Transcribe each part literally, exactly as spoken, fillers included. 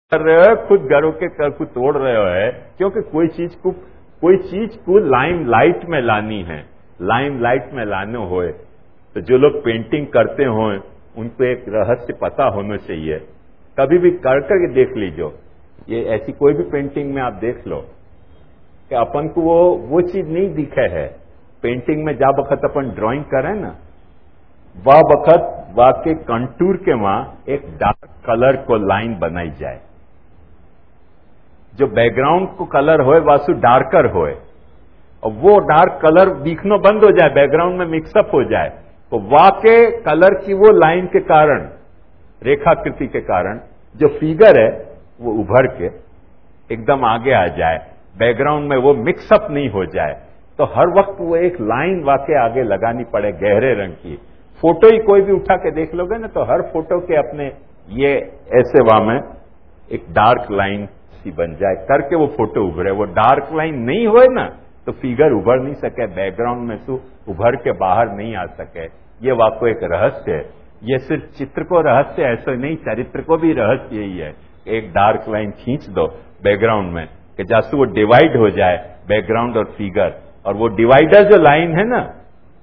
कर रहे हो, खुद घरों के कर को तोड़ रहे हो है, क्योंकि कोई चीज को कोई चीज को लाइम लाइट में लानी है, लाइम लाइट में लाने होए तो जो लोग पेंटिंग करते हो उनको एक रहस्य पता होना चाहिए। कभी भी कर करके देख लीजिए, ये ऐसी कोई भी पेंटिंग में आप देख लो कि अपन को वो वो चीज नहीं दिखे है। पेंटिंग में जा वक्त अपन ड्राइंग करें ना, वह वक्त वह के कंटूर के वहां एक डार्क कलर को लाइन बनाई जाए, जो बैकग्राउंड को कलर होए वासु डार्कर होए, और वो डार्क कलर दिखना बंद हो जाए, बैकग्राउंड में मिक्सअप हो जाए, तो वहां के कलर की वो लाइन के कारण, रेखाकृति के कारण जो फिगर है वो उभर के एकदम आगे आ जाए, बैकग्राउंड में वो मिक्सअप नहीं हो जाए। तो हर वक्त वो एक लाइन वाके आगे लगानी पड़े गहरे रंग की। फोटो ही कोई भी उठा के देख लोगे ना, तो हर फोटो के अपने ये ऐसे वहां में एक डार्क लाइन सी बन जाए करके वो फोटो उभरे। वो डार्क लाइन नहीं होए ना तो फिगर उभर नहीं सके, बैकग्राउंड में से उभर के बाहर नहीं आ सके। ये वाको एक रहस्य है। ये सिर्फ चित्र को रहस्य ऐसा नहीं, चरित्र को भी रहस्य यही है। एक डार्क लाइन खींच दो बैकग्राउंड में कि जैसे वो डिवाइड हो जाए बैकग्राउंड और फिगर, और वो डिवाइडर जो लाइन है ना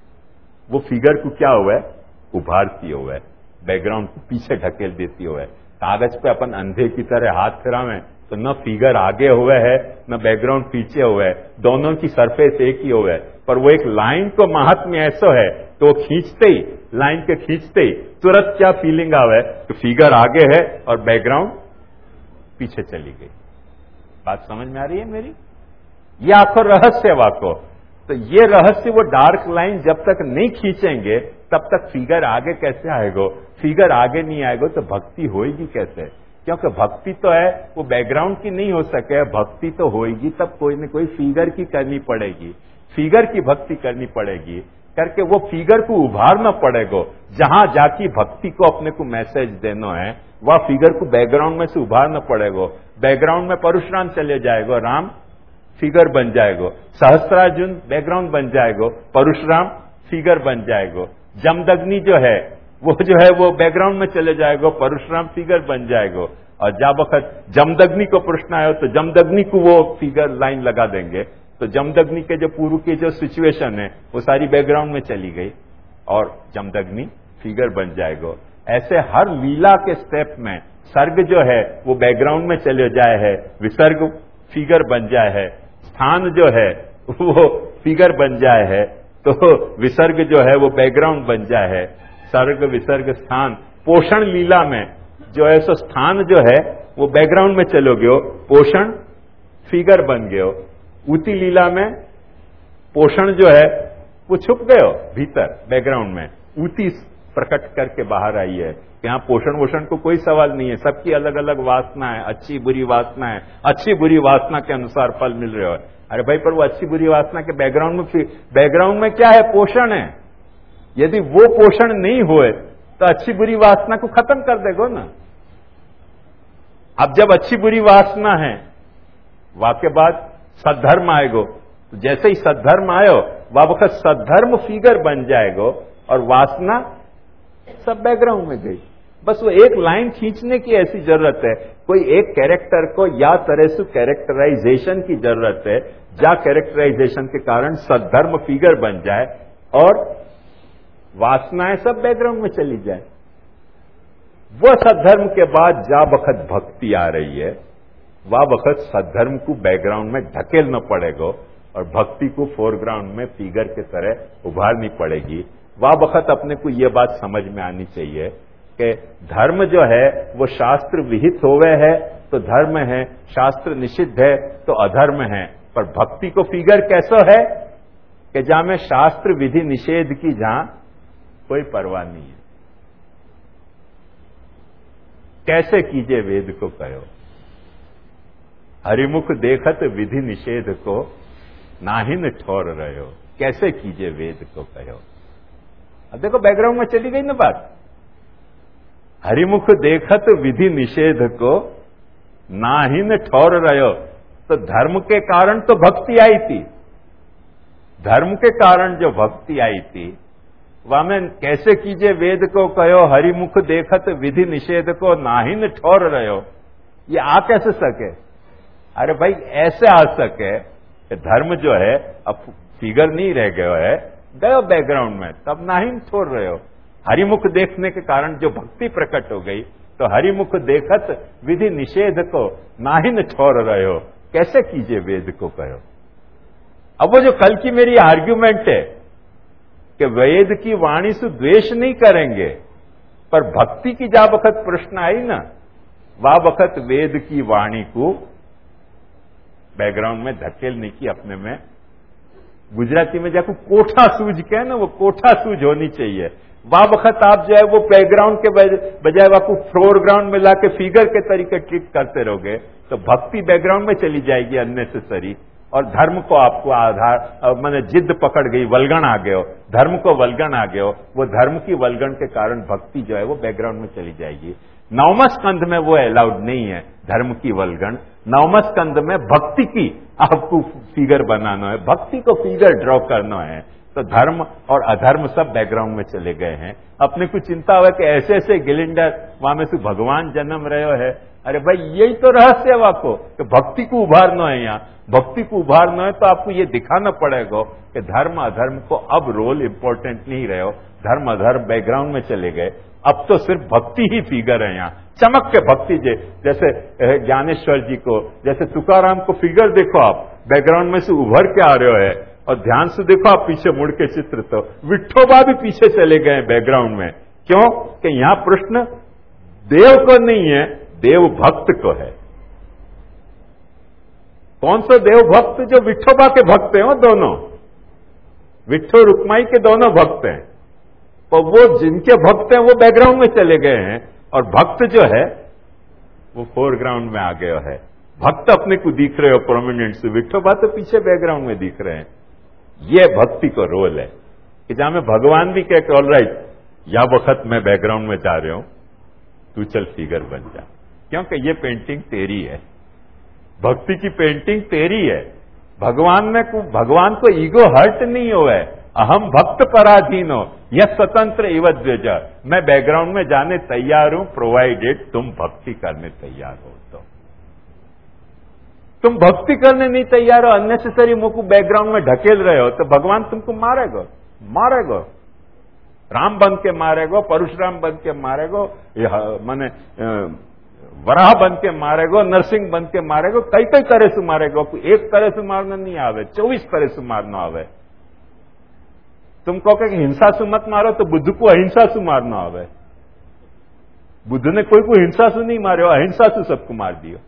वो फिगर को क्या हुआ है, उभारती हुआ है, बैकग्राउंड को पीछे ढकेल देती हुआ है। कागज पे अपन अंधे की तरह हाथ फिरावें तो न फिगर आगे हुआ है न बैकग्राउंड पीछे हुआ है, दोनों की सरफेस एक ही हुआ है। पर वो एक लाइन को महात्म्य ऐसा है तो वो खींचते ही, लाइन के खींचते ही तुरंत क्या फीलिंग आवे तो फिगर आगे है और बैकग्राउंड पीछे चली गई। बात समझ में आ रही है मेरी? ये आखिर रहस्य है वाको। तो ये रहस्य वो डार्क लाइन जब तक नहीं खींचेंगे तब तक फिगर आगे कैसे आएगा? फिगर आगे नहीं आएगा तो भक्ति होएगी कैसे? क्योंकि भक्ति तो है वो बैकग्राउंड की नहीं हो सके, भक्ति तो होएगी तब कोई न कोई फिगर की करनी पड़ेगी, फिगर की भक्ति करनी पड़ेगी, करके वो फिगर को उभारना पड़ेगा। जहां जाके भक्ति को अपने को मैसेज देना है वह फिगर को बैकग्राउंड में से उभारना पड़ेगा। बैकग्राउंड में परशुराम चले जाएगा, राम फिगर बन जाएगा, सहस्त्रार्जुन बैकग्राउंड बन जाएगा, परशुराम फिगर बन जाएगा, जमदग्नि जो है वो जो है वो बैकग्राउंड में चले जाएगा, परशुराम फिगर बन जाएगा। और जब वक्त जमदग्नि को प्रश्न आया तो जमदग्नि को वो फिगर लाइन लगा देंगे, तो जमदग्नि के जो पूर्व की जो सिचुएशन है वो सारी बैकग्राउंड में चली गई और जमदग्नि फिगर बन जाएगा। ऐसे हर लीला के स्टेप में सर्ग जो है वो बैकग्राउंड में चले जाए है, विसर्ग फिगर बन जाए है, स्थान जो है वो फिगर बन जाए है, तो विसर्ग जो है वो बैकग्राउंड बन जाए है। सर्ग विसर्ग स्थान, पोषण लीला में जो है सो स्थान जो है वो बैकग्राउंड में चलो गयो, पोषण फिगर बन गयो। ऊती लीला में पोषण जो है वो छुप गयो भीतर बैकग्राउंड में, ऊती प्रकट करके बाहर आई है। यहाँ पोषण वोषण को कोई सवाल नहीं है, सबकी अलग अलग वासना है, अच्छी बुरी वासना है, अच्छी बुरी वासना के अनुसार फल मिल रहे हो। अरे भाई पर वो अच्छी बुरी वासना के बैकग्राउंड में, बैकग्राउंड में क्या है, पोषण है। यदि वो पोषण नहीं हुए तो अच्छी बुरी वासना को खत्म कर देगो ना। अब जब अच्छी बुरी वासना है वाके बाद सद्धर्म आएगो, तो जैसे ही सद्धर्म आयो वह वक्त सद्धर्म फिगर बन जाएगो और वासना सब बैकग्राउंड में गई। बस वो एक लाइन खींचने की ऐसी जरूरत है, कोई एक कैरेक्टर को या तरह से कैरेक्टराइजेशन की जरूरत है, जा कैरेक्टराइजेशन के कारण सद्धर्म फिगर बन जाए और वासनाएं सब बैकग्राउंड में चली जाए। वह सद्धर्म के बाद जा वक्त भक्ति आ रही है, वह वक्त सद्धर्म को बैकग्राउंड में ढकेलना पड़ेगा और भक्ति को फोरग्राउंड में फिगर के तरह उभारनी पड़ेगी। वह वक्त अपने को यह बात समझ में आनी चाहिए कि धर्म जो है वो शास्त्र विहित होवे है तो धर्म है, शास्त्र निषिद्ध है तो अधर्म है। पर भक्ति को फिगर कैसा है कि जहां में शास्त्र विधि निषेध की जहां कोई परवाह नहीं है। कैसे कीजिए वेद को कहो, हरिमुख देखत विधि निषेध को नाहिन ठोर रहे हो। कैसे कीजिए वेद को कहो। अब देखो बैकग्राउंड में चली गई ना बात। हरिमुख देखत विधि निषेध को नाहिन ठोर रहे हो, तो धर्म के कारण तो भक्ति आई थी, धर्म के कारण जो भक्ति आई थी वह में कैसे कीजिए वेद को कहो, हरिमुख देखत विधि निषेध को नाहिन ठोर रहे हो। ये आ कैसे सके? अरे भाई ऐसे आ सके कि धर्म जो है अब फिगर नहीं रह गया है, गयो बैकग्राउंड में, तब नाहिन छोड़ रहे हो। हरिमुख देखने के कारण जो भक्ति प्रकट हो गई, तो हरिमुख देखत विधि निषेध को नाहिन छोड़ रहे हो, कैसे कीजिए वेद को कहो। अब वो जो कल की मेरी आर्ग्यूमेंट है कि वेद की वाणी से द्वेष नहीं करेंगे, पर भक्ति की जा वक्त प्रश्न आई ना, वा वक्त वेद की वाणी को बैकग्राउंड में धकेलने की अपने में, गुजराती में जाको कोठा सूझ के ना, वो कोठा सूझ होनी चाहिए। वा वक्त आप जो है वो बैकग्राउंड के बजाय वाको फोरग्राउंड में लाके फिगर के तरीके ट्रीट करते रहोगे, तो भक्ति बैकग्राउंड में चली जाएगी अननेसेसरी, और धर्म को आपको आधार मैंने जिद पकड़ गई, वल्गण आ गए हो, धर्म को वल्गण आ गए हो, वो धर्म की वल्गण के कारण भक्ति जो है वो बैकग्राउंड में चली जाएगी। नवम स्कंध में वो अलाउड नहीं है धर्म की वल्गण। नवम स्कंध में भक्ति की आपको फिगर बनाना है, भक्ति को फिगर ड्रॉ करना है, तो धर्म और अधर्म सब बैकग्राउंड में चले गए हैं। अपने को चिंता हुआ कि ऐसे ऐसे गिलिंडर वहां में से भगवान जन्म रहे है। अरे भाई यही तो रहस्य है वाको कि भक्ति को उभारना है। यहाँ भक्ति को उभारना है तो आपको ये दिखाना पड़ेगा कि धर्म अधर्म को अब रोल इंपॉर्टेंट नहीं रहे हो, धर्म अधर्म बैकग्राउंड में चले गए, अब तो सिर्फ भक्ति ही फिगर है। यहाँ चमक के भक्ति जे, जैसे ज्ञानेश्वर जी को, जैसे तुकाराम को फिगर देखो आप, बैकग्राउंड में से उभर के आ रहे हो है, और ध्यान से देखो आप पीछे मुड़ के चित्र, तो विठोबा भी पीछे चले गए बैकग्राउंड में। क्यों कि यहां प्रश्न देव को नहीं है, देव भक्त को है। कौन सा देव भक्त? जो विठोबा के भक्त हैं, वो दोनों विठो रुक्माई के दोनों भक्त हैं, तो वो जिनके भक्त हैं वो बैकग्राउंड में चले गए हैं, और भक्त जो है वो फोरग्राउंड में आ गया है। भक्त अपने को दिख रहे हो प्रोमिनेंट से, विठोबा तो पीछे बैकग्राउंड में दिख रहे हैं। ये भक्ति का रोल है कि जहां में भगवान भी कहे ऑल राइट, या वक्त मैं बैकग्राउंड में जा रहा हूं, तू चल फिगर बन जा, क्योंकि ये पेंटिंग तेरी है, भक्ति की पेंटिंग तेरी है। भगवान में को भगवान को ईगो हर्ट नहीं हो है, अहम भक्त पराधीन हो, यह स्वतंत्र इवत द्विज, मैं बैकग्राउंड में जाने तैयार हूं प्रोवाइडेड तुम भक्ति करने तैयार हो। तो तुम भक्ति करने नहीं तैयार हो, अननेसेसरी मुंह को बैकग्राउंड में ढकेल रहे हो, तो भगवान तुमको मारेगा मारेगा राम बन के मारेगो, परशुराम बन के मारेगो, माने वराह बन के मारेगो, नरसिंह बन के मारेगो, कई कई तरह से मारेगो। एक तरह से मारना नहीं आवे, चौबीस तरह से मारना आवे। तुम कहो कि हिंसा से मत मारो, तो बुद्ध को अहिंसा से मारना आवे। बुद्ध ने कोई को हिंसा से नहीं मारे, अहिंसा से सबको मार दिया।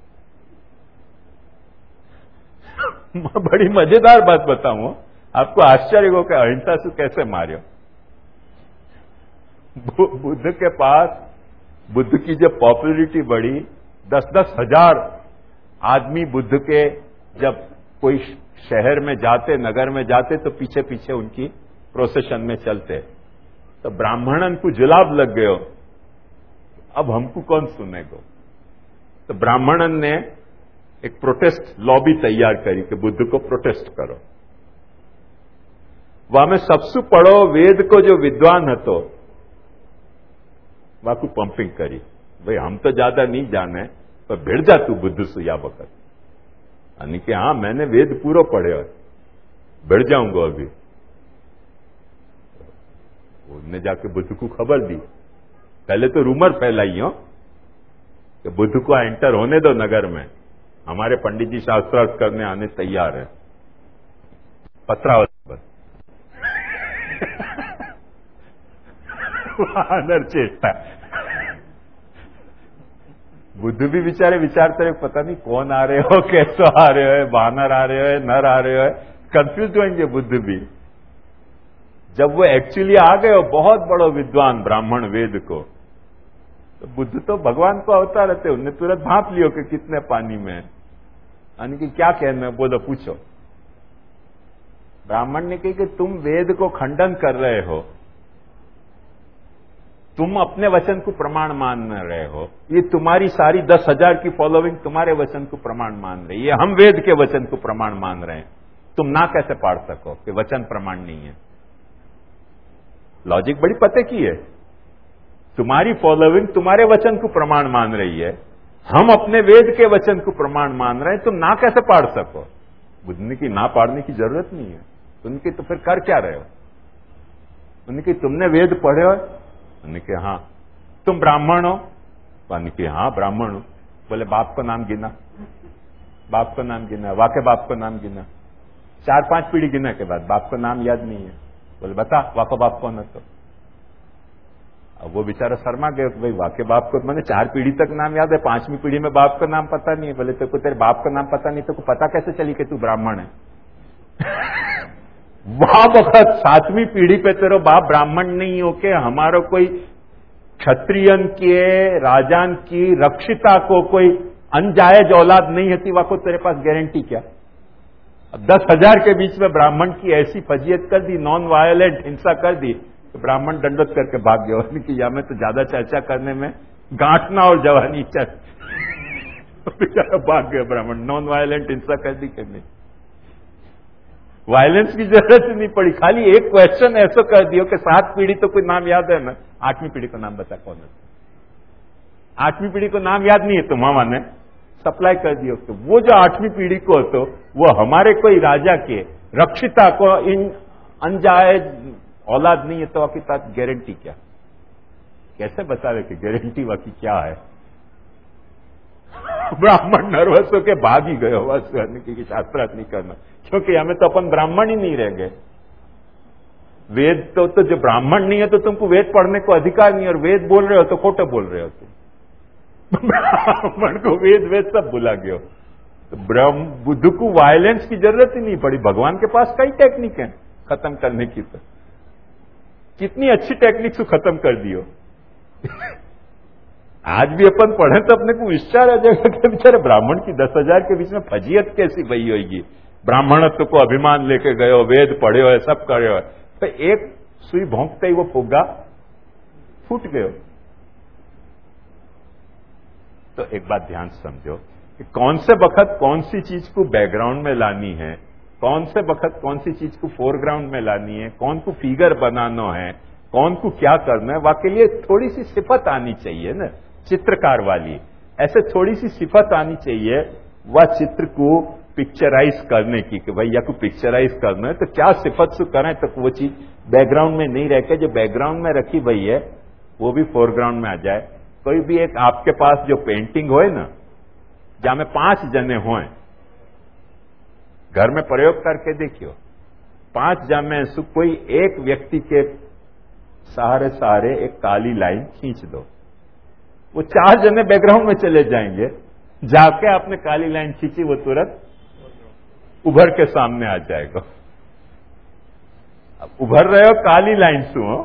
बड़ी मजेदार बात बताऊं, आपको आश्चर्य हो कि अहिंसा से कैसे मारे। बुद्ध के पास, बुद्ध की जब पॉपुलरिटी बढ़ी, दस दस हजार आदमी बुद्ध के जब कोई शहर में जाते, नगर में जाते, तो पीछे पीछे उनकी प्रोसेशन में चलते, तो ब्राह्मणन को जुलाब लग गयो, अब हमको कौन सुनेगा। तो ब्राह्मणन ने एक प्रोटेस्ट लॉबी तैयार करी कि बुद्ध को प्रोटेस्ट करो। वहां में सबसे पढ़ो वेद को जो विद्वान हतो वहां को पंपिंग करी, भाई हम तो ज्यादा नहीं जाने, पर भिड़ जा तू बुद्ध से या वक्त। यानी कि हाँ मैंने वेद पूरा पढ़े और भिड़ जाऊंगा अभी। उनने जाके बुद्ध को खबर दी, पहले तो रूमर फैलाई हो कि बुद्ध को एंटर होने दो नगर में, हमारे पंडित जी शास्त्रार्थ करने आने तैयार है। पत्रावत पर वानर चेष्टा। बुद्ध भी बेचारे विचारते रहे, पता नहीं कौन आ रहे हो, कैसे आ रहे हो, वानर आ रहे हो, नर आ रहे हो, कंफ्यूज होंगे बुद्ध भी। जब वो एक्चुअली आ गए हो बहुत बड़ो विद्वान ब्राह्मण वेद को, तो बुद्ध तो भगवान को अवतार रहते, उन्हें तुरंत भाप लियो कि कितने पानी में, यानी कि क्या कहना, बोलो पूछो। ब्राह्मण ने कहा कि तुम वेद को खंडन कर रहे हो, तुम अपने वचन को प्रमाण मान रहे हो, ये तुम्हारी सारी दस हजार की फॉलोइंग तुम्हारे वचन को प्रमाण मान रही है, हम वेद के वचन को प्रमाण मान रहे हैं, तुम ना कैसे पाड़ सको कि वचन प्रमाण नहीं है। लॉजिक बड़ी पते की है, तुम्हारी फॉलोइंग तुम्हारे वचन को प्रमाण मान रही है, हम अपने वेद के वचन को प्रमाण मान रहे हैं, तुम ना कैसे पाड़ सको? बुद्ध ने की ना पाड़ने की जरूरत नहीं है, उनकी तो फिर कर क्या रहे हो? उनकी तुमने वेद पढ़े हो? उनके हाँ। तुम ब्राह्मण हो? उनके हाँ ब्राह्मण हो। बोले बाप का नाम गिना, बाप का नाम गिना, वाके बाप का नाम गिना। चार पांच पीढ़ी गिना के बाद बाप का नाम याद नहीं है। बोले बता वाको बाप कौन है? तो अब वो बेचारा शर्मा गए, भाई वाके बाप को मैंने चार पीढ़ी तक नाम याद है, पांचवी पीढ़ी में बाप का नाम पता नहीं है। बोले तेरे को तेरे बाप का नाम पता नहीं तो को पता कैसे चली कि तू ब्राह्मण है? वहां वक्त सातवीं पीढ़ी पे तेरो बाप ब्राह्मण नहीं हो के हमारो कोई क्षत्रियन के राजान की रक्षिता को कोई अनजायज औलाद नहीं होती, वाको तेरे पास गारंटी क्या? अब दस हजार के बीच में ब्राह्मण की ऐसी फजीयत कर दी, नॉन वायलेंट हिंसा कर दी, तो ब्राह्मण दंडवत करके भाग गया कि या मैं तो ज्यादा चर्चा करने में गांठना और जवानी चल बेचारा भाग गया ब्राह्मण। नॉन वायलेंट हिंसा कर दी करने, वायलेंस की जरूरत ही नहीं पड़ी, खाली एक क्वेश्चन ऐसा कर दियो कि सात पीढ़ी तो कोई नाम याद है ना, आठवीं पीढ़ी को नाम बता कौन है? आठवीं पीढ़ी को नाम याद नहीं है तो मामा ने सप्लाई कर दियो कि वो जो आठवीं पीढ़ी को तो वो हमारे कोई राजा के रक्षिता को इन अनजायज औलाद नहीं है, तो आपके साथ गारंटी क्या? कैसे बतावे कि गारंटी वाकी क्या है? ब्राह्मण नर्वस होके भाग ही गए हो की शास्त्रार्थ नहीं करना, क्योंकि हमें तो अपन ब्राह्मण ही नहीं रह गए। वेद तो, तो जो ब्राह्मण नहीं है तो तुमको वेद पढ़ने को अधिकार नहीं, और वेद बोल रहे हो तो खोटे बोल रहे हो तुम। ब्राह्मण को वेद वेद सब भुला गए हो। तो ब्रह्म बुद्ध को वायलेंस की जरूरत ही नहीं पड़ी, भगवान के पास कई टेक्निक है खत्म करने की, तो कितनी अच्छी टेक्निक से खत्म कर दियो। आज भी अपन पढ़े तो अपने को विचार आ जाएगा कि बेचारे ब्राह्मण की दस हजार के बीच में फजीयत कैसी बही होगी? ब्राह्मणत्व को अभिमान लेके गए हो, वेद पढ़े हो, सब करे हो, तो एक सुई भोंकते ही वो फुग्गा फूट गए। तो एक बात ध्यान से समझो कि कौन से वक्त कौन सी चीज को बैकग्राउंड में लानी है, कौन से वक्त कौन सी चीज को फोरग्राउंड में लानी है, कौन को फिगर बनाना है, कौन को क्या करना है, वाकई लिए थोड़ी सी सिफत आनी चाहिए ना, चित्रकार वाली। ऐसे थोड़ी सी सिफत आनी चाहिए वह चित्र को पिक्चराइज करने की, कि भैया को पिक्चराइज करना है तो क्या सिफत से करें तो वो चीज बैकग्राउंड में नहीं रह के जो बैकग्राउंड में रखी भई है वो भी फोरग्राउंड में आ जाए। कोई भी एक आपके पास जो पेंटिंग होए ना, जहां में पांच जने होए, घर में प्रयोग करके देखियो, पांच जने से कोई एक व्यक्ति के सहारे सहारे एक काली लाइन खींच दो, वो चार जने बैकग्राउंड में चले जाएंगे, जाके आपने काली लाइन खींची वो तुरंत उभर के सामने आ जाएगा। अब उभर रहे हो काली लाइन से हो,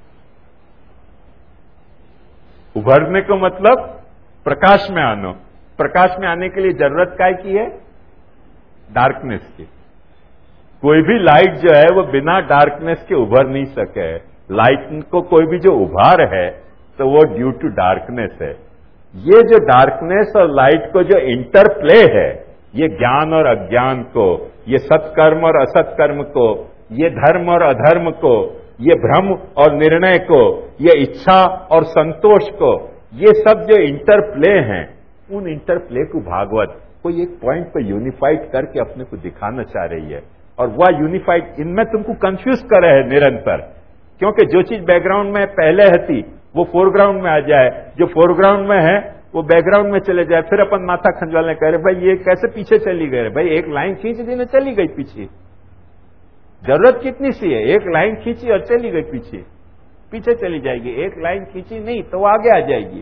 उभरने को मतलब प्रकाश में आनो, प्रकाश में आने के लिए जरूरत काय की है? डार्कनेस की। कोई भी लाइट जो है वो बिना डार्कनेस के उभर नहीं सके। लाइट को कोई भी जो उभार है तो वो ड्यू टू डार्कनेस है। ये जो डार्कनेस और लाइट को जो इंटरप्ले है, ये ज्ञान और अज्ञान को, ये सत्कर्म और असत्कर्म को, ये धर्म और अधर्म को, ये भ्रम और निर्णय को, ये इच्छा और संतोष को, ये सब जो इंटरप्ले हैं, उन इंटरप्ले को भागवत कोई एक पॉइंट पर यूनिफाइड करके अपने को दिखाना चाह रही है। और वह यूनिफाइड इनमें तुमको कंफ्यूज कर रहे हैं निरंतर, क्योंकि जो चीज बैकग्राउंड में पहले थी वो फोरग्राउंड में आ जाए, जो फोरग्राउंड में है वो बैकग्राउंड में चले जाए, फिर अपन माथा खंजवालने कह रहे भाई ये कैसे पीछे चली गए? भाई एक लाइन खींच दी ना, चली गई पीछे। जरूरत कितनी सी है? एक लाइन खींची और चली गई पीछे, पीछे चली जाएगी। एक लाइन खींची नहीं तो वो आगे आ जाएगी।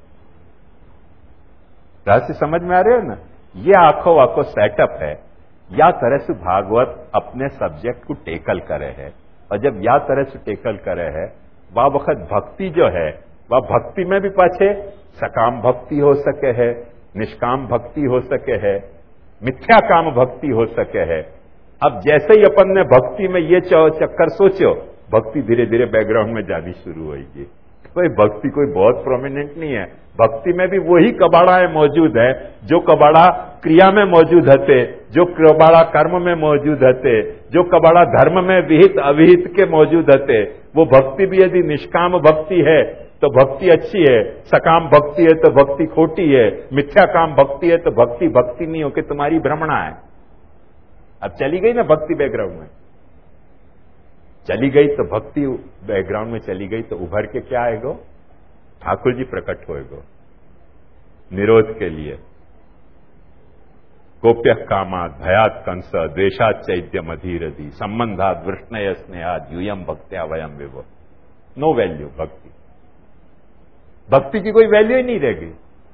रहस्य समझ में आ रहे हो ना? ये आंखों आंखों सेटअप है। या तरह से भागवत अपने सब्जेक्ट को टेकल करे है, और जब या तरह से टेकल करे है, वह वक्त भक्ति जो है वह भक्ति में भी पाछे सकाम भक्ति हो सके है, निष्काम भक्ति हो सके है, मिथ्या काम भक्ति हो सके है। अब जैसे ही अपन ने भक्ति में ये चक्कर सोचो, भक्ति धीरे धीरे बैकग्राउंड में जानी शुरू होगी। कोई भक्ति कोई बहुत प्रोमिनेंट नहीं है। भक्ति में भी वही कबाड़ाएं मौजूद है जो कबाड़ा क्रिया में मौजूद हते, जो कबाड़ा कर्म में मौजूद हते, जो कबाड़ा धर्म में विहित अविहित के मौजूद हते। वो भक्ति भी यदि निष्काम भक्ति है तो भक्ति अच्छी है, सकाम भक्ति है तो भक्ति खोटी है, मिथ्या काम भक्ति है तो भक्ति भक्ति नहीं हो कि तुम्हारी भ्रमणा है। अब चली गई ना भक्ति बैकग्राउंड में, चली गई तो भक्ति बैकग्राउंड में चली गई तो उभर के क्या आएगो? ठाकुर जी प्रकट होएगो निरोध के लिए। गोप्य कामात भयात कंस द्वेषात चैद्य मधीरधि संबंधात वृष्णय स्नेहात यूयम भक्त्या वयम विभो। नो वैल्यू भक्ति, भक्ति की कोई वैल्यू ही नहीं रहेगी।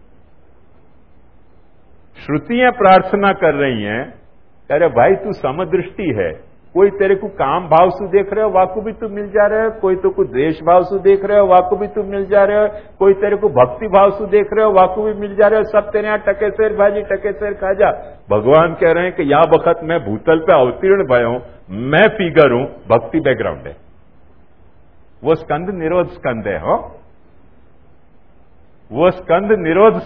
श्रुतियां प्रार्थना कर रही हैं, अरे भाई तू समदृष्टि है, कोई तेरे को काम भाव से देख रहे हो वाकू भी तू मिल जा रहे हो, कोई तो कुछ द्वेष भाव से देख रहे हो वाकू भी तू मिल जा रहे हो, कोई तेरे को भक्ति भाव से देख रहे हो वाकू भी मिल जा रहे हो, सब तेरे यहां टके शेर भाजी टके शेर खा जा। भगवान कह रहे हैं कि या वक्त मैं भूतल पे अवतीर्ण भय हूं, मैं फिगर हूं, भक्ति बैकग्राउंड है। वो स्कंद निरोध स्कंद है, हो वो स्कंद निरोध